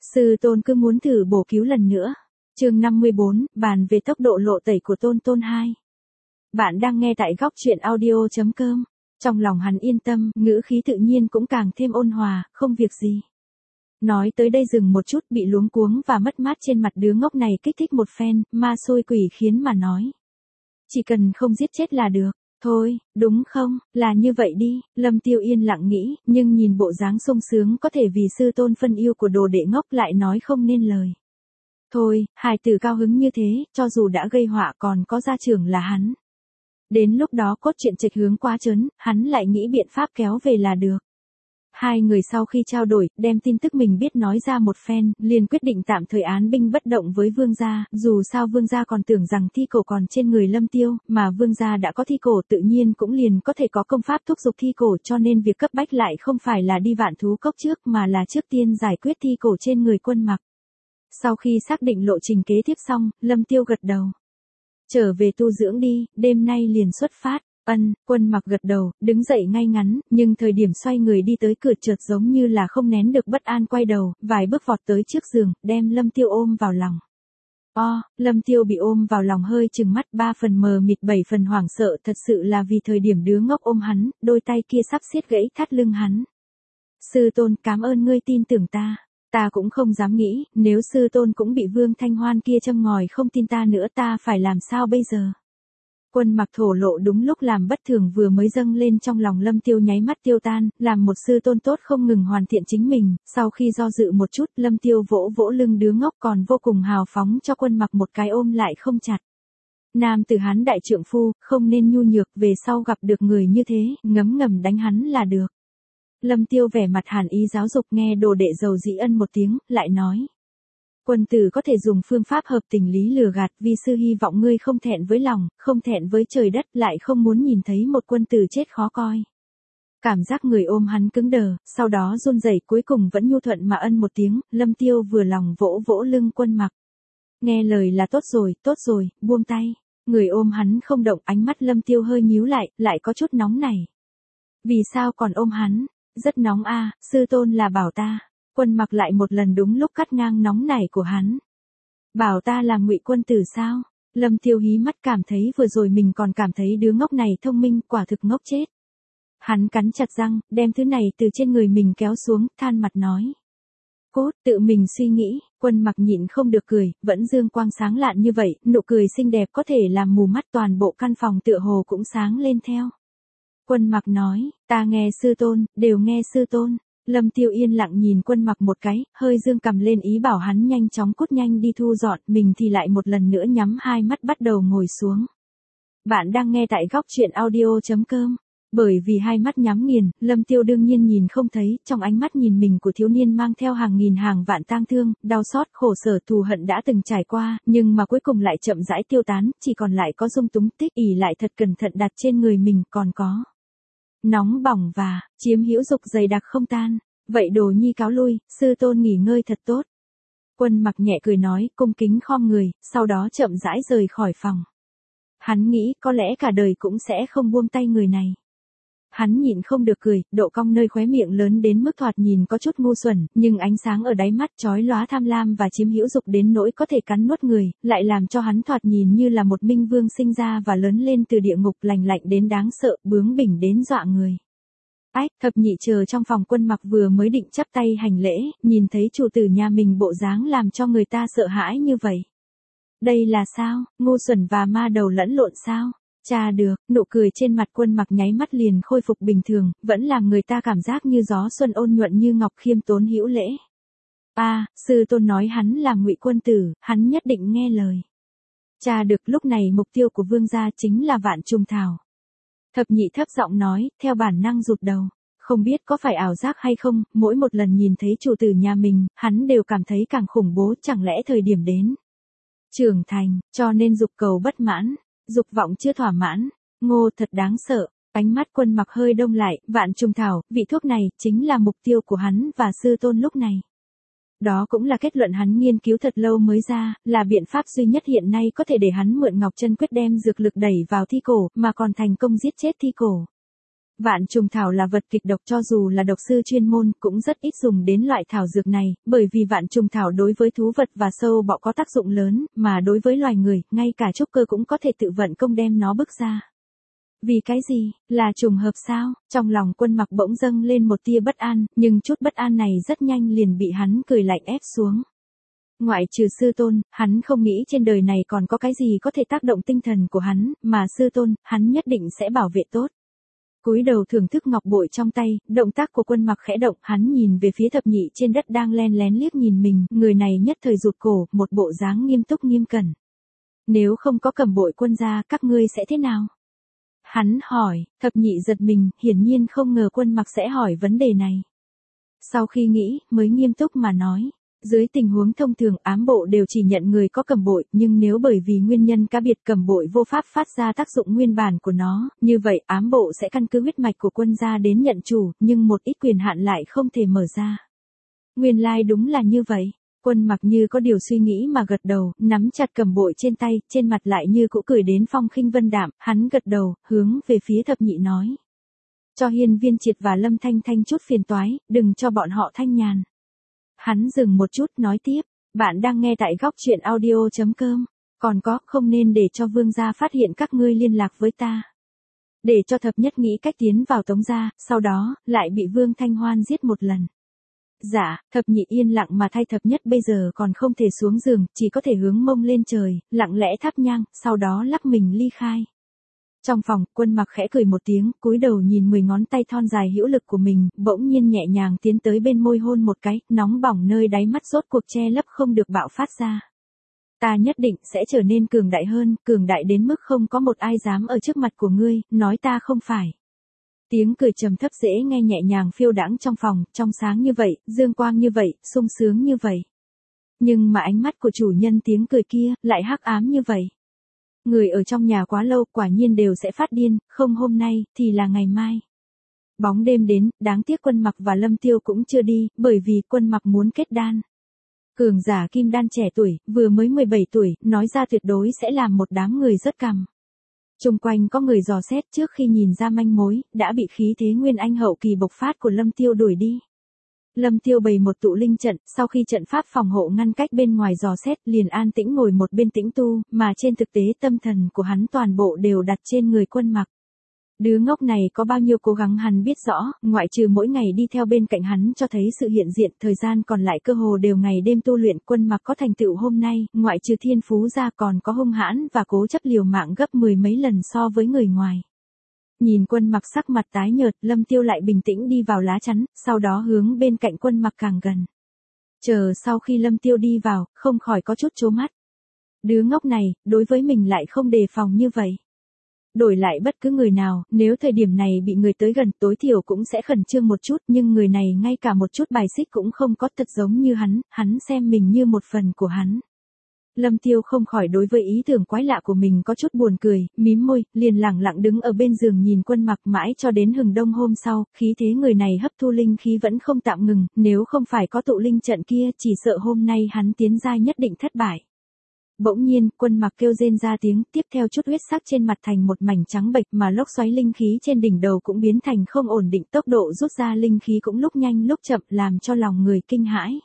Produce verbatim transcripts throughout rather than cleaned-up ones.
Sư tôn cứ muốn thử bổ cứu lần nữa. Chương năm mươi bốn, bàn về tốc độ lộ tẩy của Tôn Tôn hai. Bạn đang nghe tại góc truyện audio chấm com. Trong lòng hắn yên tâm, ngữ khí tự nhiên cũng càng thêm ôn hòa, không việc gì. Nói tới đây dừng một chút, bị luống cuống và mất mát trên mặt đứa ngốc này kích thích một phen, ma xôi quỷ khiến mà nói. Chỉ cần không giết chết là được. Thôi, đúng không, là như vậy đi, Lâm Tiêu yên lặng nghĩ, nhưng nhìn bộ dáng sung sướng có thể vì sư tôn phân yêu của đồ đệ ngốc lại nói không nên lời. Thôi, hài tử cao hứng như thế, cho dù đã gây họa còn có gia trưởng là hắn. Đến lúc đó cốt truyện trạch hướng quá trớn, hắn lại nghĩ biện pháp kéo về là được. Hai người sau khi trao đổi, đem tin tức mình biết nói ra một phen, liền quyết định tạm thời án binh bất động với vương gia, dù sao vương gia còn tưởng rằng thi cổ còn trên người Lâm Tiêu, mà vương gia đã có thi cổ tự nhiên cũng liền có thể có công pháp thúc giục thi cổ, cho nên việc cấp bách lại không phải là đi Vạn Thú Cốc trước mà là trước tiên giải quyết thi cổ trên người Quân Mặc. Sau khi xác định lộ trình kế tiếp xong, Lâm Tiêu gật đầu. Trở về tu dưỡng đi, đêm nay liền xuất phát. Ân, Quân Mặc gật đầu, đứng dậy ngay ngắn, nhưng thời điểm xoay người đi tới cửa chợt giống như là không nén được bất an quay đầu, vài bước vọt tới trước giường, đem Lâm Tiêu ôm vào lòng. O, Lâm Tiêu bị ôm vào lòng hơi chừng mắt, ba phần mờ mịt bảy phần hoảng sợ, thật sự là vì thời điểm đứa ngốc ôm hắn, đôi tay kia sắp siết gãy thắt lưng hắn. Sư tôn, cảm ơn ngươi tin tưởng ta. Ta cũng không dám nghĩ, nếu sư tôn cũng bị Vương Thanh Hoan kia châm ngòi không tin ta nữa ta phải làm sao bây giờ. Quân Mặc thổ lộ đúng lúc làm bất thường vừa mới dâng lên trong lòng Lâm Tiêu nháy mắt tiêu tan, làm một sư tôn tốt không ngừng hoàn thiện chính mình, sau khi do dự một chút Lâm Tiêu vỗ vỗ lưng đứa ngốc còn vô cùng hào phóng cho Quân Mặc một cái ôm lại không chặt. Nam tử hắn đại trượng phu, không nên nhu nhược, về sau gặp được người như thế, ngấm ngầm đánh hắn là được. Lâm Tiêu vẻ mặt hàn ý giáo dục, nghe đồ đệ dầu dĩ ân một tiếng, lại nói. Quân tử có thể dùng phương pháp hợp tình lý lừa gạt, vi sư hy vọng ngươi không thẹn với lòng, không thẹn với trời đất, lại không muốn nhìn thấy một quân tử chết khó coi. Cảm giác người ôm hắn cứng đờ, sau đó run rẩy, cuối cùng vẫn nhu thuận mà ân một tiếng, Lâm Tiêu vừa lòng vỗ vỗ lưng Quân Mặc. Nghe lời là tốt rồi, tốt rồi, buông tay. Người ôm hắn không động, ánh mắt Lâm Tiêu hơi nhíu lại, lại có chút nóng nảy. Vì sao còn ôm hắn? Rất nóng a, à, sư tôn là bảo ta. Quân Mặc lại một lần đúng lúc cắt ngang nóng nảy của hắn. Bảo ta là ngụy quân tử sao? Lâm Tiêu hí mắt cảm thấy vừa rồi mình còn cảm thấy đứa ngốc này thông minh, quả thực ngốc chết. Hắn cắn chặt răng, đem thứ này từ trên người mình kéo xuống, than mặt nói. Cốt, tự mình suy nghĩ, Quân Mặc nhịn không được cười, vẫn dương quang sáng lạn như vậy, nụ cười xinh đẹp có thể làm mù mắt toàn bộ căn phòng tựa hồ cũng sáng lên theo. Quân Mặc nói, ta nghe sư tôn, đều nghe sư tôn. Lâm Tiêu yên lặng nhìn Quân Mặc một cái, hơi dương cầm lên ý bảo hắn nhanh chóng cút nhanh đi thu dọn, mình thì lại một lần nữa nhắm hai mắt bắt đầu ngồi xuống. Bạn đang nghe tại góc truyện audio chấm com. Bởi vì hai mắt nhắm nghiền, Lâm Tiêu đương nhiên nhìn không thấy, trong ánh mắt nhìn mình của thiếu niên mang theo hàng nghìn hàng vạn tang thương, đau xót, khổ sở, thù hận đã từng trải qua, nhưng mà cuối cùng lại chậm rãi tiêu tán, chỉ còn lại có dung túng tích ỉ lại thật cẩn thận đặt trên người mình, còn có nóng bỏng và chiếm hữu dục dày đặc không tan. Vậy đồ nhi cáo lui, sư tôn nghỉ ngơi thật tốt. Quân Mặc nhẹ cười nói, cung kính khom người, sau đó chậm rãi rời khỏi phòng. Hắn nghĩ có lẽ cả đời cũng sẽ không buông tay người này. Hắn nhịn không được cười, độ cong nơi khóe miệng lớn đến mức thoạt nhìn có chút ngu xuẩn, nhưng ánh sáng ở đáy mắt chói lóa tham lam và chiếm hữu dục đến nỗi có thể cắn nuốt người, lại làm cho hắn thoạt nhìn như là một minh vương sinh ra và lớn lên từ địa ngục, lành lạnh đến đáng sợ, bướng bỉnh đến dọa người. Ách, thập nhị chờ trong phòng Quân Mặc vừa mới định chắp tay hành lễ, nhìn thấy chủ tử nhà mình bộ dáng làm cho người ta sợ hãi như vậy. Đây là sao, ngu xuẩn và ma đầu lẫn lộn sao? Cha được, nụ cười trên mặt Quân Mặc nháy mắt liền khôi phục bình thường, vẫn làm người ta cảm giác như gió xuân ôn nhuận như ngọc, khiêm tốn hữu lễ. A, à, sư tôn nói hắn là ngụy quân tử, hắn nhất định nghe lời. Cha được, lúc này mục tiêu của vương gia chính là Vạn Trùng Thảo. Thập nhị thấp giọng nói, theo bản năng rụt đầu. Không biết có phải ảo giác hay không, mỗi một lần nhìn thấy chủ tử nhà mình, hắn đều cảm thấy càng khủng bố, chẳng lẽ thời điểm đến trưởng thành, cho nên dục cầu bất mãn. Dục vọng chưa thỏa mãn, ngô thật đáng sợ, ánh mắt Quân Mặc hơi đông lại, Vạn Trùng Thảo, vị thuốc này, chính là mục tiêu của hắn và sư tôn lúc này. Đó cũng là kết luận hắn nghiên cứu thật lâu mới ra, là biện pháp duy nhất hiện nay có thể để hắn mượn Ngọc Chân Quyết đem dược lực đẩy vào thi cổ, mà còn thành công giết chết thi cổ. Vạn trùng thảo là vật kịch độc, cho dù là độc sư chuyên môn cũng rất ít dùng đến loại thảo dược này, bởi vì vạn trùng thảo đối với thú vật và sâu bọ có tác dụng lớn, mà đối với loài người, ngay cả trúc cơ cũng có thể tự vận công đem nó bức ra. Vì cái gì, là trùng hợp sao? Trong lòng Quân Mặc bỗng dâng lên một tia bất an, nhưng chút bất an này rất nhanh liền bị hắn cười lạnh ép xuống. Ngoại trừ sư tôn, hắn không nghĩ trên đời này còn có cái gì có thể tác động tinh thần của hắn, mà sư tôn, hắn nhất định sẽ bảo vệ tốt. Cúi đầu thưởng thức ngọc bội trong tay, động tác của Quân Mặc khẽ động, hắn nhìn về phía thập nhị trên đất đang len lén liếc nhìn mình, người này nhất thời rụt cổ, một bộ dáng nghiêm túc nghiêm cẩn. Nếu không có cầm bội quân gia, các ngươi sẽ thế nào? Hắn hỏi, thập nhị giật mình, hiển nhiên không ngờ Quân Mặc sẽ hỏi vấn đề này. Sau khi nghĩ, mới nghiêm túc mà nói. Dưới tình huống thông thường ám bộ đều chỉ nhận người có cầm bội, nhưng nếu bởi vì nguyên nhân cá biệt cầm bội vô pháp phát ra tác dụng nguyên bản của nó, như vậy ám bộ sẽ căn cứ huyết mạch của quân gia đến nhận chủ, nhưng một ít quyền hạn lại không thể mở ra. Nguyên lai like đúng là như vậy. Quân Mặc như có điều suy nghĩ mà gật đầu, nắm chặt cầm bội trên tay, trên mặt lại như cũ cười đến phong khinh vân đạm, hắn gật đầu, hướng về phía thập nhị nói. Cho Hiên Viên Triệt và Lâm Thanh Thanh chút phiền toái, đừng cho bọn họ thanh nhàn. Hắn dừng một chút nói tiếp, bạn đang nghe tại góc truyện audio chấm com, còn có, không nên để cho Vương gia phát hiện các ngươi liên lạc với ta. Để cho thập nhất nghĩ cách tiến vào Tống gia, sau đó, lại bị Vương Thanh Hoan giết một lần. Dạ, thập nhị yên lặng mà thay thập nhất bây giờ còn không thể xuống giường, chỉ có thể hướng mông lên trời, lặng lẽ thắp nhang, sau đó lắc mình ly khai. Trong phòng, Quân Mặc khẽ cười một tiếng, cúi đầu nhìn mười ngón tay thon dài hữu lực của mình, bỗng nhiên nhẹ nhàng tiến tới bên môi hôn một cái, nóng bỏng nơi đáy mắt rốt cuộc che lấp không được bạo phát ra. Ta nhất định sẽ trở nên cường đại hơn, cường đại đến mức không có một ai dám ở trước mặt của ngươi, nói ta không phải. Tiếng cười trầm thấp dễ nghe nhẹ nhàng phiêu đãng trong phòng, trong sáng như vậy, dương quang như vậy, sung sướng như vậy. Nhưng mà ánh mắt của chủ nhân tiếng cười kia, lại hắc ám như vậy. Người ở trong nhà quá lâu quả nhiên đều sẽ phát điên, không hôm nay, thì là ngày mai. Bóng đêm đến, đáng tiếc Quân Mặc và Lâm Tiêu cũng chưa đi, bởi vì Quân Mặc muốn kết đan. Cường giả kim đan trẻ tuổi, vừa mới mười bảy tuổi, nói ra tuyệt đối sẽ làm một đám người rớt cằm. Xung quanh có người dò xét trước khi nhìn ra manh mối, đã bị khí thế nguyên anh hậu kỳ bộc phát của Lâm Tiêu đuổi đi. Lâm Tiêu bày một tụ linh trận, sau khi trận pháp phòng hộ ngăn cách bên ngoài dò xét, liền an tĩnh ngồi một bên tĩnh tu, mà trên thực tế tâm thần của hắn toàn bộ đều đặt trên người Quân Mặc. Đứa ngốc này có bao nhiêu cố gắng hắn biết rõ, ngoại trừ mỗi ngày đi theo bên cạnh hắn cho thấy sự hiện diện, thời gian còn lại cơ hồ đều ngày đêm tu luyện. Quân Mặc có thành tựu hôm nay, ngoại trừ thiên phú ra còn có hung hãn và cố chấp liều mạng gấp mười mấy lần so với người ngoài. Nhìn Quân Mặc sắc mặt tái nhợt, Lâm Tiêu lại bình tĩnh đi vào lá chắn, sau đó hướng bên cạnh Quân Mặc càng gần. Chờ sau khi Lâm Tiêu đi vào, không khỏi có chút chố mắt. Đứa ngốc này, đối với mình lại không đề phòng như vậy. Đổi lại bất cứ người nào, nếu thời điểm này bị người tới gần tối thiểu cũng sẽ khẩn trương một chút, nhưng người này ngay cả một chút bài xích cũng không có, thật giống như hắn, hắn xem mình như một phần của hắn. Lâm Tiêu không khỏi đối với ý tưởng quái lạ của mình có chút buồn cười, mím môi, liền lẳng lặng đứng ở bên giường nhìn Quân Mặc mãi cho đến hừng đông hôm sau, khí thế người này hấp thu linh khí vẫn không tạm ngừng, nếu không phải có tụ linh trận kia, chỉ sợ hôm nay hắn tiến giai nhất định thất bại. Bỗng nhiên, Quân Mặc kêu rên ra tiếng, tiếp theo chút huyết sắc trên mặt thành một mảnh trắng bệch, mà lốc xoáy linh khí trên đỉnh đầu cũng biến thành không ổn định, tốc độ rút ra linh khí cũng lúc nhanh lúc chậm, làm cho lòng người kinh hãi.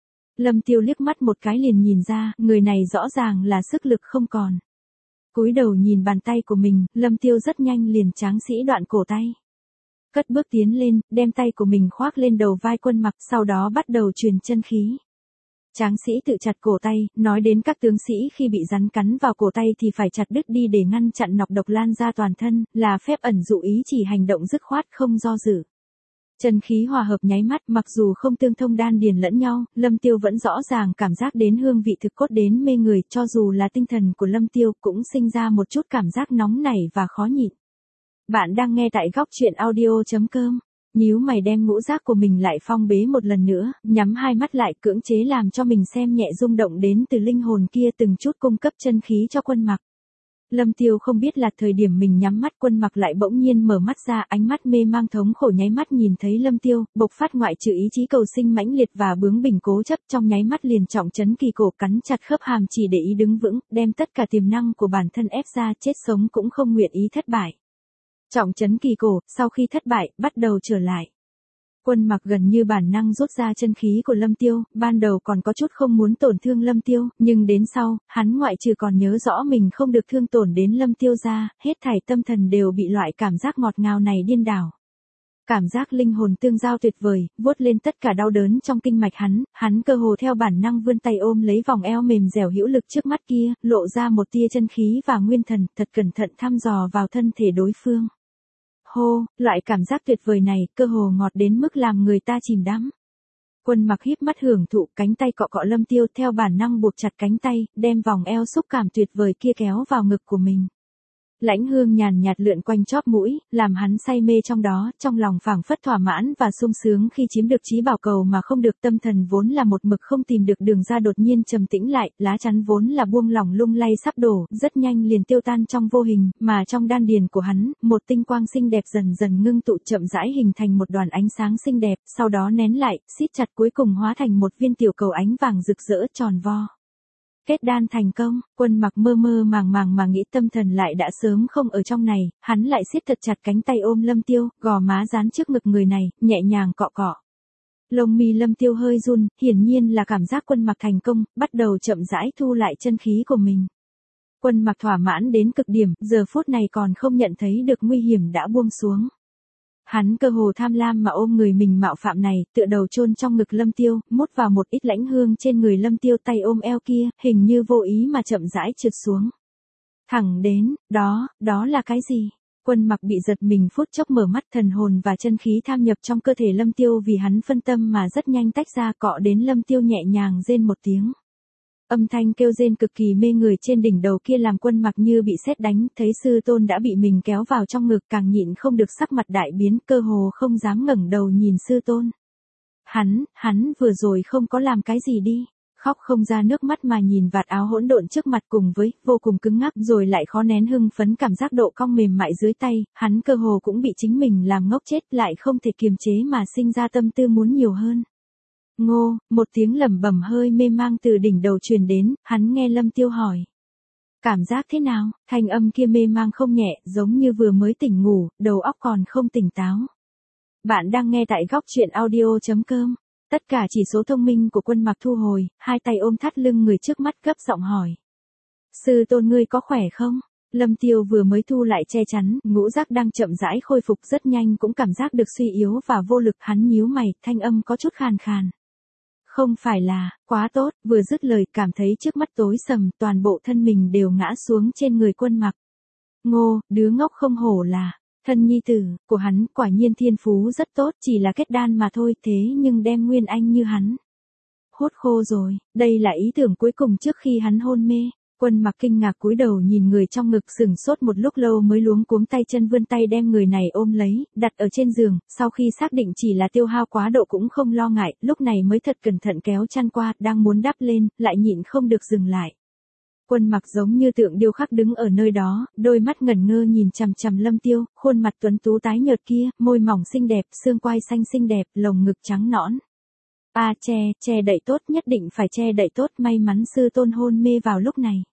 Lâm Tiêu liếc mắt một cái liền nhìn ra, người này rõ ràng là sức lực không còn. Cúi đầu nhìn bàn tay của mình, Lâm Tiêu rất nhanh liền tráng sĩ đoạn cổ tay. Cất bước tiến lên, đem tay của mình khoác lên đầu vai Quân Mặc, sau đó bắt đầu truyền chân khí. Tráng sĩ tự chặt cổ tay, nói đến các tướng sĩ khi bị rắn cắn vào cổ tay thì phải chặt đứt đi để ngăn chặn nọc độc lan ra toàn thân, là phép ẩn dụ ý chỉ hành động dứt khoát không do dự. Chân khí hòa hợp nháy mắt, mặc dù không tương thông đan điền lẫn nhau, Lâm Tiêu vẫn rõ ràng cảm giác đến hương vị thực cốt đến mê người, cho dù là tinh thần của Lâm Tiêu cũng sinh ra một chút cảm giác nóng nảy và khó nhịn. Bạn đang nghe tại góc truyện audio chấm com. Nhíu mày đem ngũ giác của mình lại phong bế một lần nữa, nhắm hai mắt lại cưỡng chế làm cho mình xem nhẹ rung động đến từ linh hồn kia từng chút cung cấp chân khí cho Quân Mặc. Lâm Tiêu không biết là thời điểm mình nhắm mắt Quân Mặc lại bỗng nhiên mở mắt ra, ánh mắt mê mang thống khổ nháy mắt nhìn thấy Lâm Tiêu, bộc phát ngoại trừ ý chí cầu sinh mãnh liệt và bướng bỉnh cố chấp, trong nháy mắt liền trọng trấn kỳ cổ, cắn chặt khớp hàm chỉ để ý đứng vững, đem tất cả tiềm năng của bản thân ép ra, chết sống cũng không nguyện ý thất bại. Trọng trấn kỳ cổ, sau khi thất bại, bắt đầu trở lại. Quân Mặc gần như bản năng rút ra chân khí của Lâm Tiêu, ban đầu còn có chút không muốn tổn thương Lâm Tiêu, nhưng đến sau, hắn ngoại trừ còn nhớ rõ mình không được thương tổn đến Lâm Tiêu ra, hết thảy tâm thần đều bị loại cảm giác ngọt ngào này điên đảo. Cảm giác linh hồn tương giao tuyệt vời, vuốt lên tất cả đau đớn trong kinh mạch hắn, hắn cơ hồ theo bản năng vươn tay ôm lấy vòng eo mềm dẻo hữu lực trước mắt kia, lộ ra một tia chân khí và nguyên thần, thật cẩn thận thăm dò vào thân thể đối phương. Hô, loại cảm giác tuyệt vời này, cơ hồ ngọt đến mức làm người ta chìm đắm. Quân Mặc híp mắt hưởng thụ, cánh tay cọ cọ Lâm Tiêu, theo bản năng buộc chặt cánh tay, đem vòng eo xúc cảm tuyệt vời kia kéo vào ngực của mình. Lãnh hương nhàn nhạt lượn quanh chóp mũi, làm hắn say mê trong đó, trong lòng phảng phất thỏa mãn và sung sướng khi chiếm được trí bảo cầu mà không được, tâm thần vốn là một mực không tìm được đường ra đột nhiên trầm tĩnh lại, lá chắn vốn là buông lỏng lung lay sắp đổ, rất nhanh liền tiêu tan trong vô hình, mà trong đan điền của hắn, một tinh quang xinh đẹp dần dần ngưng tụ chậm rãi hình thành một đoàn ánh sáng xinh đẹp, sau đó nén lại, siết chặt cuối cùng hóa thành một viên tiểu cầu ánh vàng rực rỡ tròn vo. Kết đan thành công, Quân Mặc mơ mơ màng màng mà nghĩ tâm thần lại đã sớm không ở trong này, hắn lại siết thật chặt cánh tay ôm Lâm Tiêu, gò má dán trước ngực người này, nhẹ nhàng cọ cọ. Lông mi Lâm Tiêu hơi run, hiển nhiên là cảm giác Quân Mặc thành công, bắt đầu chậm rãi thu lại chân khí của mình. Quân Mặc thỏa mãn đến cực điểm, giờ phút này còn không nhận thấy được nguy hiểm đã buông xuống. Hắn cơ hồ tham lam mà ôm người mình mạo phạm này, tựa đầu chôn trong ngực Lâm Tiêu, mút vào một ít lãnh hương trên người Lâm Tiêu, tay ôm eo kia, hình như vô ý mà chậm rãi trượt xuống. Thẳng đến, đó, đó là cái gì? Quân Mặc bị giật mình phút chốc mở mắt, thần hồn và chân khí tham nhập trong cơ thể Lâm Tiêu vì hắn phân tâm mà rất nhanh tách ra, cọ đến Lâm Tiêu nhẹ nhàng rên một tiếng. Âm thanh kêu rên cực kỳ mê người trên đỉnh đầu kia làm Quân Mặc như bị sét đánh, thấy sư tôn đã bị mình kéo vào trong ngực, càng nhịn không được sắc mặt đại biến, cơ hồ không dám ngẩng đầu nhìn sư tôn. Hắn, hắn vừa rồi không có làm cái gì đi, khóc không ra nước mắt mà nhìn vạt áo hỗn độn trước mặt cùng với, vô cùng cứng ngắc rồi lại khó nén hưng phấn cảm giác độ cong mềm mại dưới tay, hắn cơ hồ cũng bị chính mình làm ngốc chết, lại không thể kiềm chế mà sinh ra tâm tư muốn nhiều hơn. Ngô, một tiếng lẩm bẩm hơi mê mang từ đỉnh đầu truyền đến, hắn nghe Lâm Tiêu hỏi. Cảm giác thế nào? Thanh âm kia mê mang không nhẹ, giống như vừa mới tỉnh ngủ, đầu óc còn không tỉnh táo. Bạn đang nghe tại góc truyện audio chấm com. Tất cả chỉ số thông minh của Quân Mặc thu hồi, hai tay ôm thắt lưng người trước mắt gấp giọng hỏi. Sư tôn ngươi có khỏe không? Lâm Tiêu vừa mới thu lại che chắn, ngũ giác đang chậm rãi khôi phục rất nhanh cũng cảm giác được suy yếu và vô lực, hắn nhíu mày, thanh âm có chút khàn khàn. Không phải là, quá tốt, vừa dứt lời cảm thấy trước mắt tối sầm, toàn bộ thân mình đều ngã xuống trên người Quân Mặc. Ngô, đứa ngốc không hổ là, thân nhi tử, của hắn, quả nhiên thiên phú rất tốt, chỉ là kết đan mà thôi, thế nhưng đem Nguyên Anh như hắn. Hốt khô rồi, đây là ý tưởng cuối cùng trước khi hắn hôn mê. Quân Mặc kinh ngạc cúi đầu nhìn người trong ngực, sững sốt một lúc lâu mới luống cuống tay chân vươn tay đem người này ôm lấy, đặt ở trên giường, sau khi xác định chỉ là tiêu hao quá độ cũng không lo ngại, lúc này mới thật cẩn thận kéo chăn qua, đang muốn đắp lên, lại nhịn không được dừng lại. Quân Mặc giống như tượng điêu khắc đứng ở nơi đó, đôi mắt ngẩn ngơ nhìn chằm chằm Lâm Tiêu, khuôn mặt tuấn tú tái nhợt kia, môi mỏng xinh đẹp, xương quai xanh xinh đẹp, lồng ngực trắng nõn. A che, che đậy tốt, nhất định phải che đậy tốt, may mắn sư tôn hôn mê vào lúc này.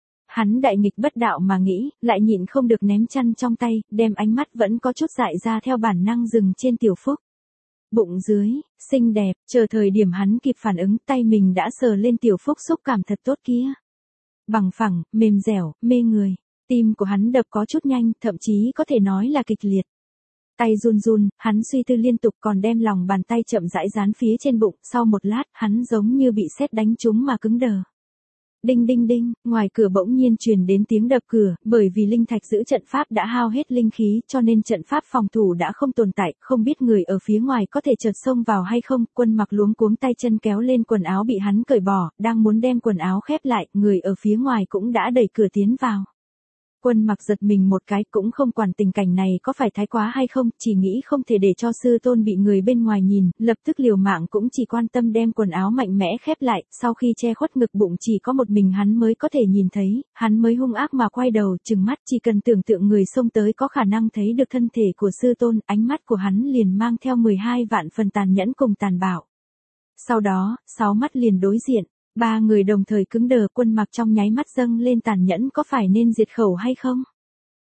Hắn đại nghịch bất đạo mà nghĩ, lại nhịn không được ném chăn trong tay, đem ánh mắt vẫn có chút dại ra theo bản năng dừng trên Tiểu Phúc. Bụng dưới, xinh đẹp, chờ thời điểm hắn kịp phản ứng, tay mình đã sờ lên Tiểu Phúc xúc cảm thật tốt kia. Bằng phẳng, mềm dẻo, mê người, tim của hắn đập có chút nhanh, thậm chí có thể nói là kịch liệt. Tay run run, hắn suy tư liên tục còn đem lòng bàn tay chậm rãi dán phía trên bụng, sau một lát, hắn giống như bị sét đánh trúng mà cứng đờ. Đinh đinh đinh, ngoài cửa bỗng nhiên truyền đến tiếng đập cửa, bởi vì linh thạch giữ trận pháp đã hao hết linh khí, cho nên trận pháp phòng thủ đã không tồn tại, không biết người ở phía ngoài có thể chợt xông vào hay không. Quân Mặc luống cuống tay chân kéo lên quần áo bị hắn cởi bỏ, đang muốn đem quần áo khép lại, người ở phía ngoài cũng đã đẩy cửa tiến vào. Quân Mặc giật mình một cái, cũng không quản tình cảnh này có phải thái quá hay không, chỉ nghĩ không thể để cho sư tôn bị người bên ngoài nhìn, lập tức liều mạng cũng chỉ quan tâm đem quần áo mạnh mẽ khép lại, sau khi che khuất ngực bụng chỉ có một mình hắn mới có thể nhìn thấy, hắn mới hung ác mà quay đầu, trừng mắt, chỉ cần tưởng tượng người xông tới có khả năng thấy được thân thể của sư tôn, ánh mắt của hắn liền mang theo mười hai vạn phần tàn nhẫn cùng tàn bạo. Sau đó, sáu mắt liền đối diện. Ba người đồng thời cứng đờ, Quân Mặc trong nháy mắt dâng lên tàn nhẫn, có phải nên diệt khẩu hay không?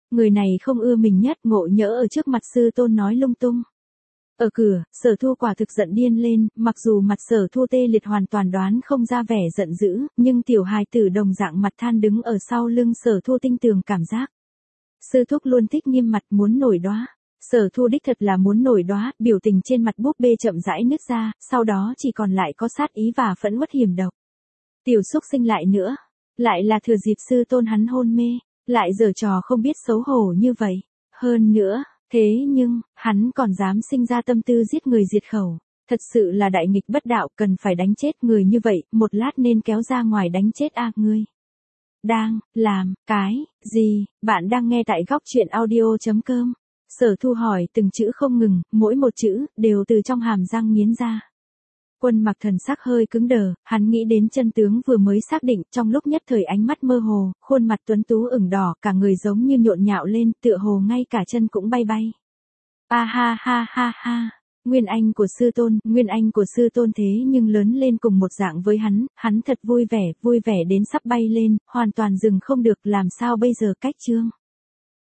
Người này không ưa mình nhất, ngộ nhỡ ở trước mặt sư tôn nói lung tung. Ở cửa, Sở Thu quả thực giận điên lên, mặc dù mặt Sở Thu tê liệt hoàn toàn đoán không ra vẻ giận dữ, nhưng tiểu hài tử đồng dạng mặt than đứng ở sau lưng Sở Thu tinh tường cảm giác. Sư thúc luôn thích nghiêm mặt muốn nổi đóa. Sở Thu đích thật là muốn nổi đóa, biểu tình trên mặt búp bê chậm rãi nứt ra, sau đó chỉ còn lại có sát ý và phẫn uất hiểm độc. Tiểu xúc sinh lại nữa, lại là thừa dịp sư tôn hắn hôn mê, lại giở trò không biết xấu hổ như vậy. Hơn nữa, thế nhưng, hắn còn dám sinh ra tâm tư giết người diệt khẩu. Thật sự là đại nghịch bất đạo, cần phải đánh chết người như vậy, một lát nên kéo ra ngoài đánh chết a ngươi. Đang, làm, cái, gì, bạn đang nghe tại góc truyện audio.com. Sở Thu hỏi từng chữ không ngừng, mỗi một chữ, đều từ trong hàm răng nghiến ra. Quân Mặc thần sắc hơi cứng đờ, hắn nghĩ đến chân tướng vừa mới xác định, trong lúc nhất thời ánh mắt mơ hồ, khuôn mặt tuấn tú ửng đỏ, cả người giống như nhộn nhạo lên, tựa hồ ngay cả chân cũng bay bay. A ha ha ha ha, nguyên anh của sư tôn, nguyên anh của sư tôn thế nhưng lớn lên cùng một dạng với hắn, hắn thật vui vẻ, vui vẻ đến sắp bay lên, hoàn toàn dừng không được, làm sao bây giờ cách chương.